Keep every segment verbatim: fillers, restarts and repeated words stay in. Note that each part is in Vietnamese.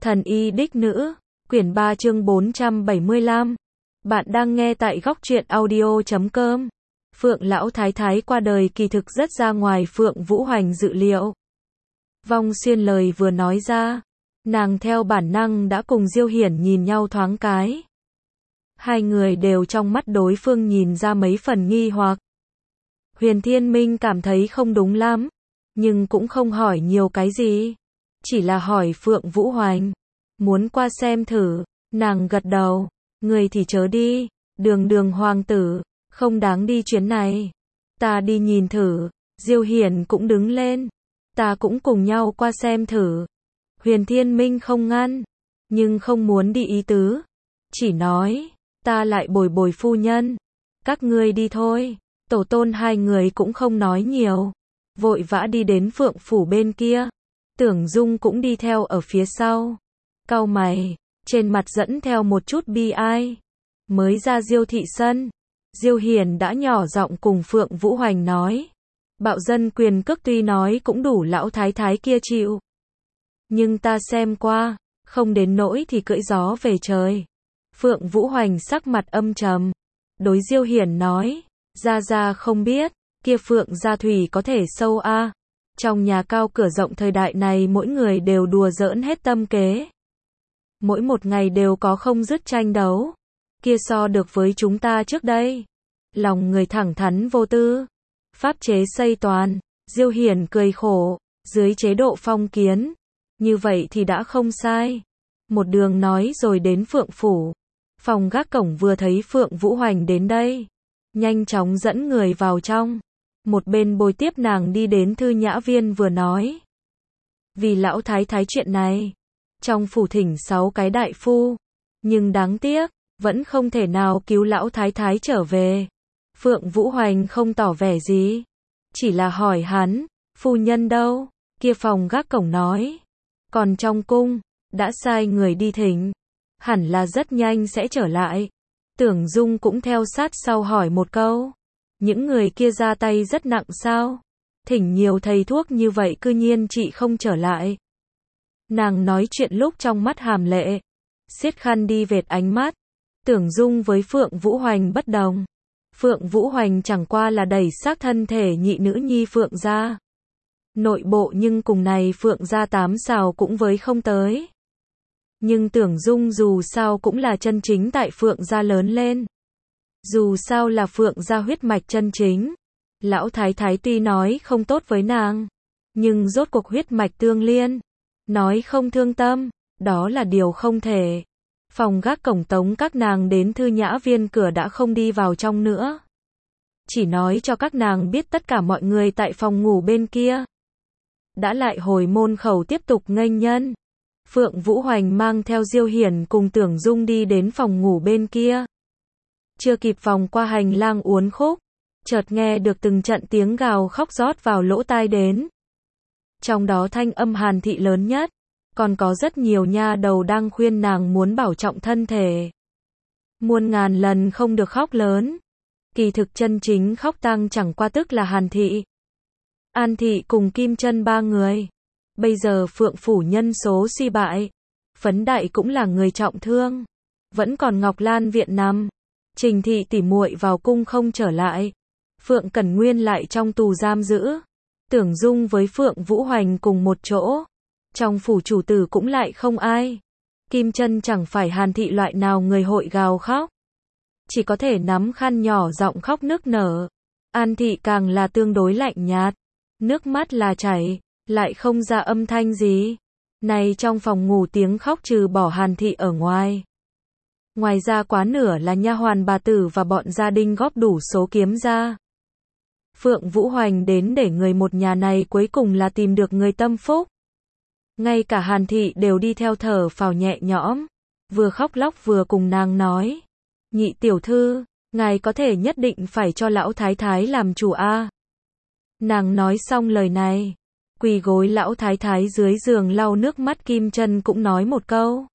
Thần y đích nữ, quyển ba chương bốn trăm bảy mươi lăm. Bạn đang nghe tại góc truyện audio chấm com. Phượng lão thái thái qua đời kỳ thực rất ra ngoài Phượng Vũ Hoành dự liệu. Vong Xuyên lời vừa nói ra, nàng theo bản năng đã cùng Diêu Hiển nhìn nhau thoáng cái. Hai người đều trong mắt đối phương nhìn ra mấy phần nghi hoặc. Huyền Thiên Minh cảm thấy không đúng lắm, nhưng cũng không hỏi nhiều cái gì. Chỉ là hỏi Phượng Vũ Hoành, muốn qua xem thử, nàng gật đầu, người thì chớ đi, đường đường hoàng tử, không đáng đi chuyến này. Ta đi nhìn thử, Diêu Hiển cũng đứng lên, ta cũng cùng nhau qua xem thử. Huyền Thiên Minh không ngăn, nhưng không muốn đi ý tứ, chỉ nói, ta lại bồi bồi phu nhân, các ngươi đi thôi. Tổ tôn hai người cũng không nói nhiều, vội vã đi đến Phượng phủ bên kia. Tưởng Dung cũng đi theo ở phía sau, cau mày, trên mặt dẫn theo một chút bi ai. Mới ra Diêu thị sân, Diêu Hiển đã nhỏ giọng cùng Phượng Vũ Hoành nói, bạo dân quyền cước tuy nói cũng đủ lão thái thái kia chịu, nhưng ta xem qua, không đến nỗi thì cưỡi gió về trời. Phượng Vũ Hoành sắc mặt âm trầm, đối Diêu Hiển nói, gia gia không biết, kia Phượng gia thủy có thể sâu a. À. Trong nhà cao cửa rộng thời đại này mỗi người đều đùa giỡn hết tâm kế. Mỗi một ngày đều có không dứt tranh đấu. Kia so được với chúng ta trước đây. Lòng người thẳng thắn vô tư. Pháp chế xây toàn. Diêu Hiển cười khổ. Dưới chế độ phong kiến. Như vậy thì đã không sai. Một đường nói rồi đến Phượng phủ. Phòng gác cổng vừa thấy Phượng Vũ Hoành đến đây. Nhanh chóng dẫn người vào trong. Một bên bồi tiếp nàng đi đến thư nhã viên vừa nói. Vì lão thái thái chuyện này, trong phủ thỉnh sáu cái đại phu, nhưng đáng tiếc, vẫn không thể nào cứu lão thái thái trở về. Phượng Vũ Hoành không tỏ vẻ gì, chỉ là hỏi hắn, phu nhân đâu? Kia phòng gác cổng nói, còn trong cung, đã sai người đi thỉnh, hẳn là rất nhanh sẽ trở lại. Tưởng Dung cũng theo sát sau hỏi một câu. Những người kia ra tay rất nặng sao? Thỉnh nhiều thầy thuốc như vậy cư nhiên chị không trở lại. Nàng nói chuyện lúc trong mắt hàm lệ, siết khăn đi vệt ánh mắt. Tưởng Dung với Phượng Vũ Hoành bất đồng. Phượng Vũ Hoành chẳng qua là đẩy xác thân thể nhị nữ nhi Phượng gia. Nội bộ nhưng cùng này Phượng gia tám xào cũng với không tới. Nhưng Tưởng Dung dù sao cũng là chân chính tại Phượng gia lớn lên. Dù sao là Phượng gia huyết mạch chân chính. Lão thái thái tuy nói không tốt với nàng, nhưng rốt cuộc huyết mạch tương liên. Nói không thương tâm, đó là điều không thể. Phòng gác cổng tống các nàng đến thư nhã viên cửa đã không đi vào trong nữa. Chỉ nói cho các nàng biết tất cả mọi người tại phòng ngủ bên kia. Đã lại hồi môn khẩu tiếp tục nghênh nhân. Phượng Vũ Hoành mang theo Diêu Hiển cùng Tưởng Dung đi đến phòng ngủ bên kia. Chưa kịp vòng qua hành lang uốn khúc, chợt nghe được từng trận tiếng gào khóc rót vào lỗ tai đến. Trong đó thanh âm Hàn thị lớn nhất, còn có rất nhiều nha đầu đang khuyên nàng muốn bảo trọng thân thể. Muôn ngàn lần không được khóc lớn. Kỳ thực chân chính khóc tang chẳng qua tức là Hàn thị. An thị cùng Kim Chân ba người. Bây giờ Phượng phủ nhân số suy bại, Phấn Đại cũng là người trọng thương, vẫn còn Ngọc Lan viện nằm. Trình thị tỉ muội vào cung không trở lại. Phượng Cẩn Nguyên lại trong tù giam giữ. Tưởng Dung với Phượng Vũ Hoành cùng một chỗ. Trong phủ chủ tử cũng lại không ai. Kim Chân chẳng phải Hàn thị loại nào người hội gào khóc. Chỉ có thể nắm khăn nhỏ giọng khóc nức nở. An thị càng là tương đối lạnh nhạt. Nước mắt là chảy, lại không ra âm thanh gì. Này trong phòng ngủ tiếng khóc trừ bỏ Hàn thị ở ngoài. Ngoài ra quá nửa là nha hoàn bà tử và bọn gia đình góp đủ số kiếm ra. Phượng Vũ Hoành đến để người một nhà này cuối cùng là tìm được người tâm phúc. Ngay cả Hàn thị đều đi theo thở phào nhẹ nhõm, vừa khóc lóc vừa cùng nàng nói. Nhị tiểu thư, ngài có thể nhất định phải cho lão thái thái làm chủ a. À. Nàng nói xong lời này, quỳ gối lão thái thái dưới giường lau nước mắt. Kim Chân cũng nói một câu.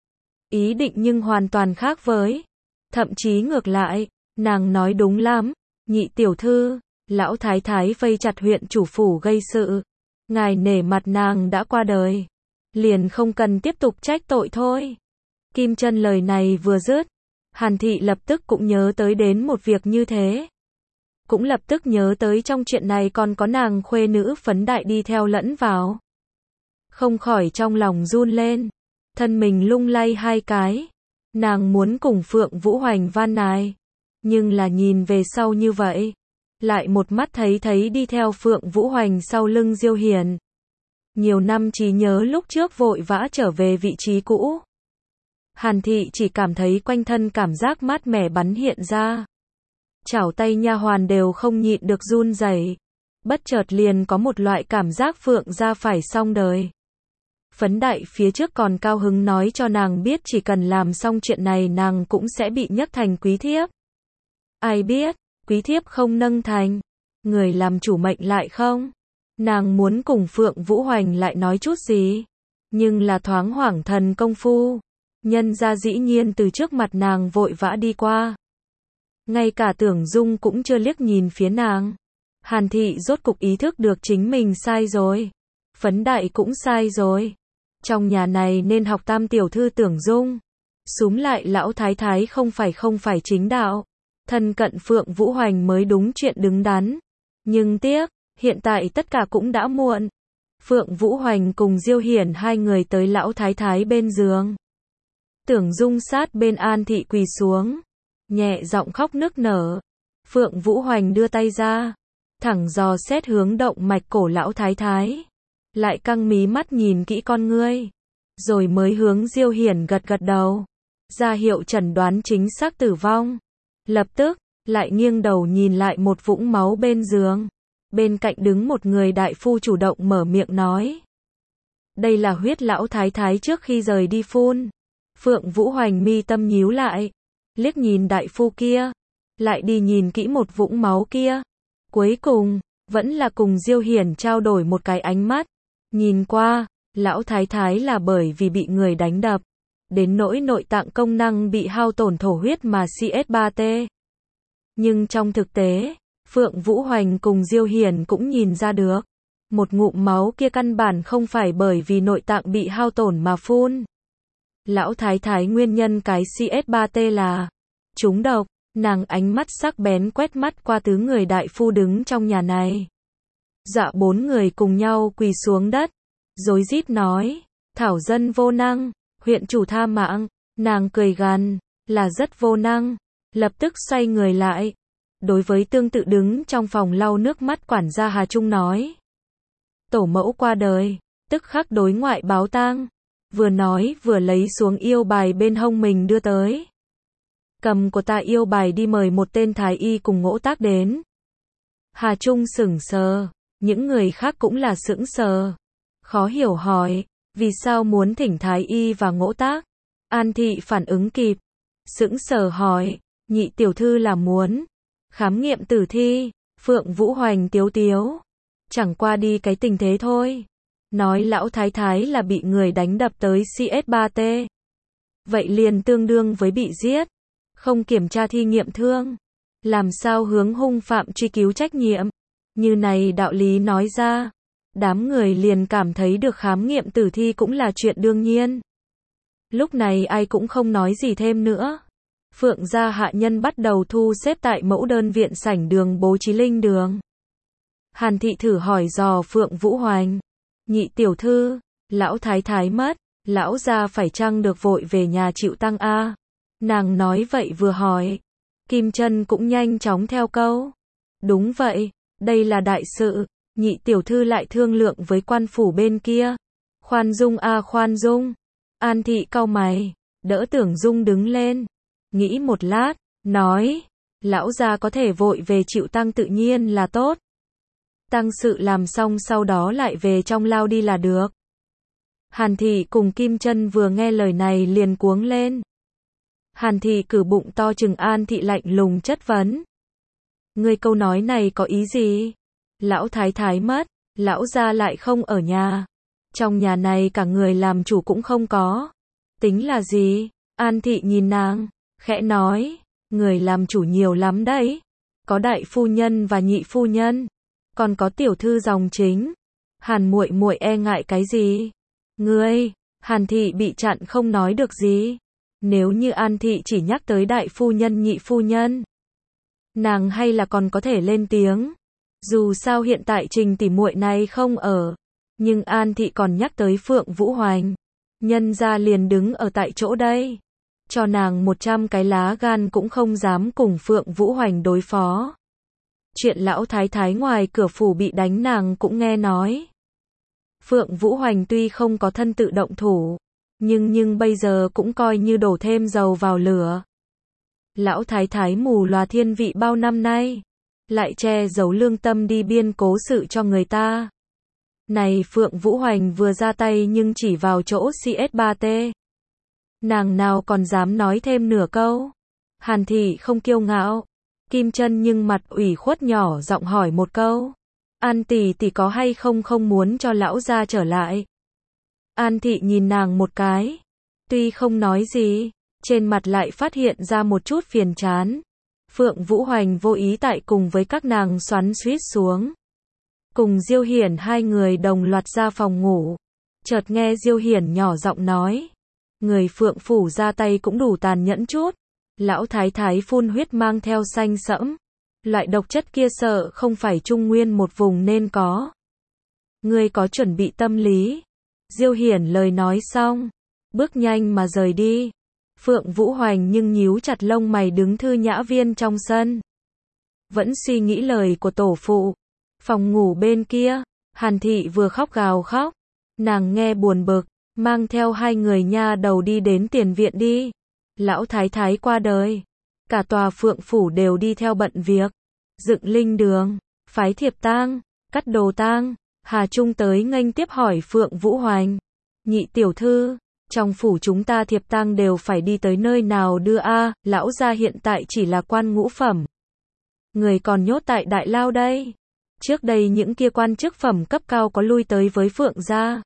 Ý định nhưng hoàn toàn khác với. Thậm chí ngược lại, nàng nói đúng lắm, nhị tiểu thư, lão thái thái vây chặt huyện chủ phủ gây sự. Ngài nể mặt nàng đã qua đời. liền không cần tiếp tục trách tội thôi. Kim Chân lời này vừa dứt, Hàn Thị lập tức cũng nhớ tới đến một việc như thế. Cũng lập tức nhớ tới trong chuyện này còn có nàng khuê nữ Phấn Đại đi theo lẫn vào. Không khỏi trong lòng run lên, thân mình lung lay hai cái. Nàng muốn cùng Phượng Vũ Hoành van nài, nhưng là nhìn về sau như vậy, lại một mắt thấy thấy đi theo Phượng Vũ Hoành sau lưng Diêu Hiền. Nhiều năm trí nhớ lúc trước vội vã trở về vị trí cũ. Hàn Thị chỉ cảm thấy quanh thân cảm giác mát mẻ bắn hiện ra. Chảo tay nha hoàn đều không nhịn được run rẩy. Bất chợt liền có một loại cảm giác Phượng gia phải xong đời. Phấn Đại phía trước còn cao hứng nói cho nàng biết chỉ cần làm xong chuyện này nàng cũng sẽ bị nhấc thành quý thiếp. Ai biết, quý thiếp không nâng thành, người làm chủ mệnh lại không. Nàng muốn cùng Phượng Vũ Hoành lại nói chút gì, nhưng là thoáng hoảng thần công phu, nhân ra dĩ nhiên từ trước mặt nàng vội vã đi qua. Ngay cả Tưởng Dung cũng chưa liếc nhìn phía nàng. Hàn Thị rốt cục ý thức được chính mình sai rồi. Phấn Đại cũng sai rồi. Trong nhà này nên học tam tiểu thư Tưởng Dung. Súm lại lão thái thái không phải không phải chính đạo. Thân cận Phượng Vũ Hoành mới đúng chuyện đứng đắn. Nhưng tiếc, hiện tại tất cả cũng đã muộn. Phượng Vũ Hoành cùng Diêu Hiển hai người tới lão thái thái bên giường. Tưởng Dung sát bên An Thị quỳ xuống, nhẹ giọng khóc nức nở. Phượng Vũ Hoành đưa tay ra, thẳng dò xét hướng động mạch cổ lão thái thái, lại căng mí mắt nhìn kỹ con ngươi, rồi mới hướng Diêu Hiển gật gật đầu, ra hiệu chẩn đoán chính xác tử vong. Lập tức, lại nghiêng đầu nhìn lại một vũng máu bên giường. Bên cạnh đứng một người đại phu chủ động mở miệng nói. Đây là huyết lão thái thái trước khi rời đi phun. Phượng Vũ Hoành mi tâm nhíu lại, liếc nhìn đại phu kia, lại đi nhìn kỹ một vũng máu kia. Cuối cùng, vẫn là cùng Diêu Hiển trao đổi một cái ánh mắt. Nhìn qua, lão thái thái là bởi vì bị người đánh đập, đến nỗi nội tạng công năng bị hao tổn thổ huyết mà C S ba T. Nhưng trong thực tế, Phượng Vũ Hoành cùng Diêu Hiển cũng nhìn ra được, một ngụm máu kia căn bản không phải bởi vì nội tạng bị hao tổn mà phun. Lão thái thái nguyên nhân cái C S ba T là trúng độc. Nàng ánh mắt sắc bén quét mắt qua tứ người đại phu đứng trong nhà này. Dạ bốn người cùng nhau quỳ xuống đất, rối rít nói, thảo dân vô năng, huyện chủ tha mạng. Nàng cười gằn, là rất vô năng, lập tức xoay người lại. Đối với tương tự đứng trong phòng lau nước mắt quản gia Hà Trung nói, tổ mẫu qua đời, tức khắc đối ngoại báo tang. Vừa nói vừa lấy xuống yêu bài bên hông mình đưa tới. Cầm của ta yêu bài đi mời một tên thái y cùng Ngỗ Tác đến. Hà Trung sững sờ, những người khác cũng là sững sờ. Khó hiểu hỏi, vì sao muốn thỉnh thái y và Ngỗ Tác? An Thị phản ứng kịp, sững sờ hỏi, nhị tiểu thư là muốn khám nghiệm tử thi. Phượng Vũ Hoành tiếu tiếu, chẳng qua đi cái tình thế thôi. Nói lão thái thái là bị người đánh đập tới C S ba T. Vậy liền tương đương với bị giết. Không kiểm tra thi nghiệm thương, làm sao hướng hung phạm truy cứu trách nhiệm. Như này đạo lý nói ra, đám người liền cảm thấy được khám nghiệm tử thi cũng là chuyện đương nhiên. Lúc này ai cũng không nói gì thêm nữa. Phượng gia hạ nhân bắt đầu thu xếp tại mẫu đơn viện sảnh đường bố trí linh đường. Hàn Thị thử hỏi dò Phượng Vũ Hoành, nhị tiểu thư, lão thái thái mất, lão gia phải chăng được vội về nhà chịu tang a? Nàng nói vậy vừa hỏi, Kim Chân cũng nhanh chóng theo câu. Đúng vậy, đây là đại sự, nhị tiểu thư lại thương lượng với quan phủ bên kia. Khoan dung a khoan dung. An Thị cau mày, đỡ Tưởng Dung đứng lên, nghĩ một lát, nói, lão gia có thể vội về chịu tang tự nhiên là tốt. Tang sự làm xong sau đó lại về trong lao đi là được. Hàn Thị cùng Kim Chân vừa nghe lời này liền cuống lên. Hàn Thị cử bụng to chừng An Thị lạnh lùng chất vấn. Ngươi câu nói này có ý gì? Lão thái thái mất, lão gia lại không ở nhà. Trong nhà này cả người làm chủ cũng không có. Tính là gì? An Thị nhìn nàng, khẽ nói, người làm chủ nhiều lắm đấy. Có đại phu nhân và nhị phu nhân, còn có tiểu thư dòng chính. Hàn muội muội e ngại cái gì? Ngươi, Hàn Thị bị chặn không nói được gì. Nếu như An Thị chỉ nhắc tới đại phu nhân nhị phu nhân, nàng hay là còn có thể lên tiếng. Dù sao hiện tại Trình tỷ muội này không ở, nhưng An Thị còn nhắc tới Phượng Vũ Hoành, nhân gia liền đứng ở tại chỗ đây, cho nàng một trăm cái lá gan cũng không dám cùng Phượng Vũ Hoành đối phó. Chuyện lão thái thái ngoài cửa phủ bị đánh nàng cũng nghe nói. Phượng Vũ Hoành tuy không có thân tự động thủ, nhưng nhưng bây giờ cũng coi như đổ thêm dầu vào lửa. Lão thái thái mù lòa thiên vị bao năm nay, lại che giấu lương tâm đi biên cố sự cho người ta. Này Phượng Vũ Hoành vừa ra tay nhưng chỉ vào chỗ C S ba T. Nàng nào còn dám nói thêm nửa câu. Hàn Thị không kiêu ngạo. Kim Chân nhưng mặt ủy khuất nhỏ giọng hỏi một câu. An tỷ tỷ có hay không không muốn cho lão gia trở lại? An Thị nhìn nàng một cái. Tuy không nói gì, trên mặt lại phát hiện ra một chút phiền chán. Phượng Vũ Hoành vô ý tại cùng với các nàng xoắn xuýt xuống. Cùng Diêu Hiển hai người đồng loạt ra phòng ngủ. Chợt nghe Diêu Hiển nhỏ giọng nói. Người Phượng phủ ra tay cũng đủ tàn nhẫn chút. Lão thái thái phun huyết mang theo xanh sẫm. Loại độc chất kia sợ không phải Trung Nguyên một vùng nên có. Ngươi có chuẩn bị tâm lý. Diêu Hiển lời nói xong, bước nhanh mà rời đi. Phượng Vũ Hoành nhưng nhíu chặt lông mày đứng thư nhã viên trong sân. Vẫn suy nghĩ lời của tổ phụ. Phòng ngủ bên kia, Hàn Thị vừa khóc gào khóc. Nàng nghe buồn bực, mang theo hai người nha đầu đi đến tiền viện đi. Lão thái thái qua đời. Cả tòa Phượng phủ đều đi theo bận việc. Dựng linh đường, phái thiệp tang, cắt đồ tang. Hà Trung tới nghênh tiếp hỏi Phượng Vũ Hoành. Nhị tiểu thư, trong phủ chúng ta thiệp tang đều phải đi tới nơi nào đưa a? À, lão gia hiện tại chỉ là quan ngũ phẩm. Người còn nhốt tại đại lao đây. Trước đây những kia quan chức phẩm cấp cao có lui tới với Phượng gia.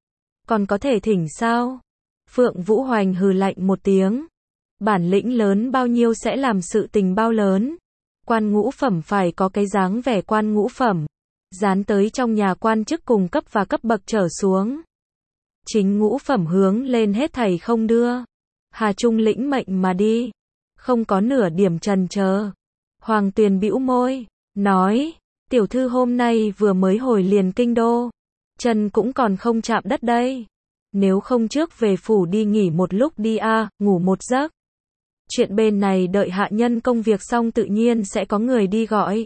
Còn có thể thỉnh sao? Phượng Vũ Hoành hừ lạnh một tiếng. Bản lĩnh lớn bao nhiêu sẽ làm sự tình bao lớn. Quan ngũ phẩm phải có cái dáng vẻ quan ngũ phẩm. Dán tới trong nhà quan chức cùng cấp và cấp bậc trở xuống. Chính ngũ phẩm hướng lên hết thảy không đưa. Hà Trung lĩnh mệnh mà đi. Không có nửa điểm trần chờ. Hoàng Tuyền bĩu môi, nói, tiểu thư hôm nay vừa mới hồi liền kinh đô. Chân cũng còn không chạm đất đây. Nếu không trước về phủ đi nghỉ một lúc đi a, à, ngủ một giấc. Chuyện bên này đợi hạ nhân công việc xong tự nhiên sẽ có người đi gọi.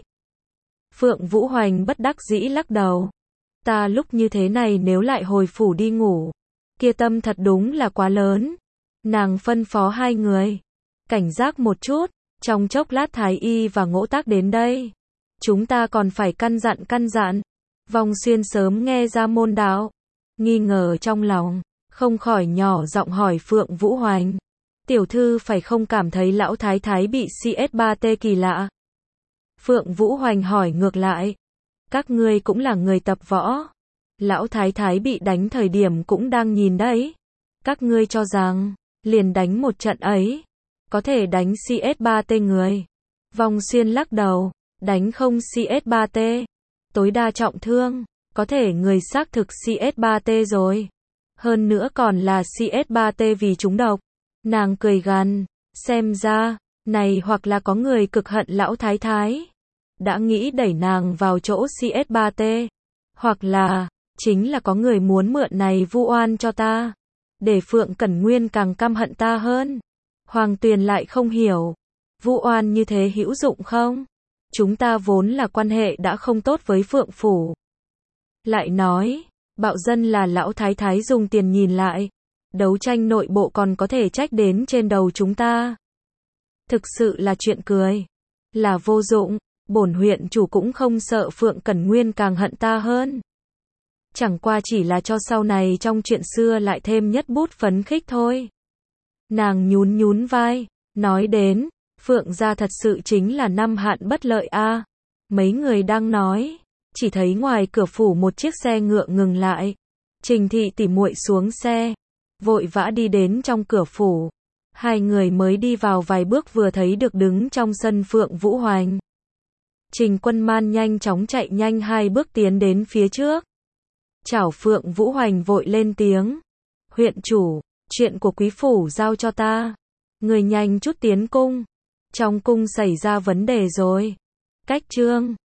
Phượng Vũ Hoành bất đắc dĩ lắc đầu. Ta lúc như thế này nếu lại hồi phủ đi ngủ, kia tâm thật đúng là quá lớn. Nàng phân phó hai người, cảnh giác một chút, trong chốc lát Thái Y và Ngỗ Tác đến đây. Chúng ta còn phải căn dặn căn dặn. Vong Xuyên sớm nghe ra môn đạo, nghi ngờ trong lòng, không khỏi nhỏ giọng hỏi Phượng Vũ Hoành. Tiểu thư phải không cảm thấy lão thái thái bị C S ba T kỳ lạ? Phượng Vũ Hoành hỏi ngược lại. Các ngươi cũng là người tập võ. Lão thái thái bị đánh thời điểm cũng đang nhìn đấy. Các ngươi cho rằng, liền đánh một trận ấy, có thể đánh C S ba T người. Vong Xuyên lắc đầu, đánh không C S ba T. Tối đa trọng thương, có thể người xác thực C S ba T rồi. Hơn nữa còn là C S ba T vì trúng độc. Nàng cười gằn, xem ra, này hoặc là có người cực hận lão thái thái, đã nghĩ đẩy nàng vào chỗ C S ba T, hoặc là, chính là có người muốn mượn này vu oan cho ta, để Phượng Cẩn Nguyên càng căm hận ta hơn. Hoàng Tuyền lại không hiểu, vu oan như thế hữu dụng không? Chúng ta vốn là quan hệ đã không tốt với Phượng Phủ. Lại nói, bạo dân là lão thái thái dùng tiền nhìn lại. Đấu tranh nội bộ còn có thể trách đến trên đầu chúng ta. Thực sự là chuyện cười. Là vô dụng, bổn huyện chủ cũng không sợ Phượng Cẩn Nguyên càng hận ta hơn. Chẳng qua chỉ là cho sau này trong chuyện xưa lại thêm nhất bút phấn khích thôi. Nàng nhún nhún vai, nói đến, Phượng gia thật sự chính là năm hạn bất lợi a. À. Mấy người đang nói, chỉ thấy ngoài cửa phủ một chiếc xe ngựa ngừng lại. Trình thị tỉ muội xuống xe, vội vã đi đến trong cửa phủ. Hai người mới đi vào vài bước vừa thấy được đứng trong sân Phượng Vũ Hoành. Trình Quân Man nhanh chóng chạy nhanh hai bước tiến đến phía trước. Chảo Phượng Vũ Hoành vội lên tiếng. Huyện chủ, chuyện của quý phủ giao cho ta. Người nhanh chút tiến cung. Trong cung xảy ra vấn đề rồi. Cách trương.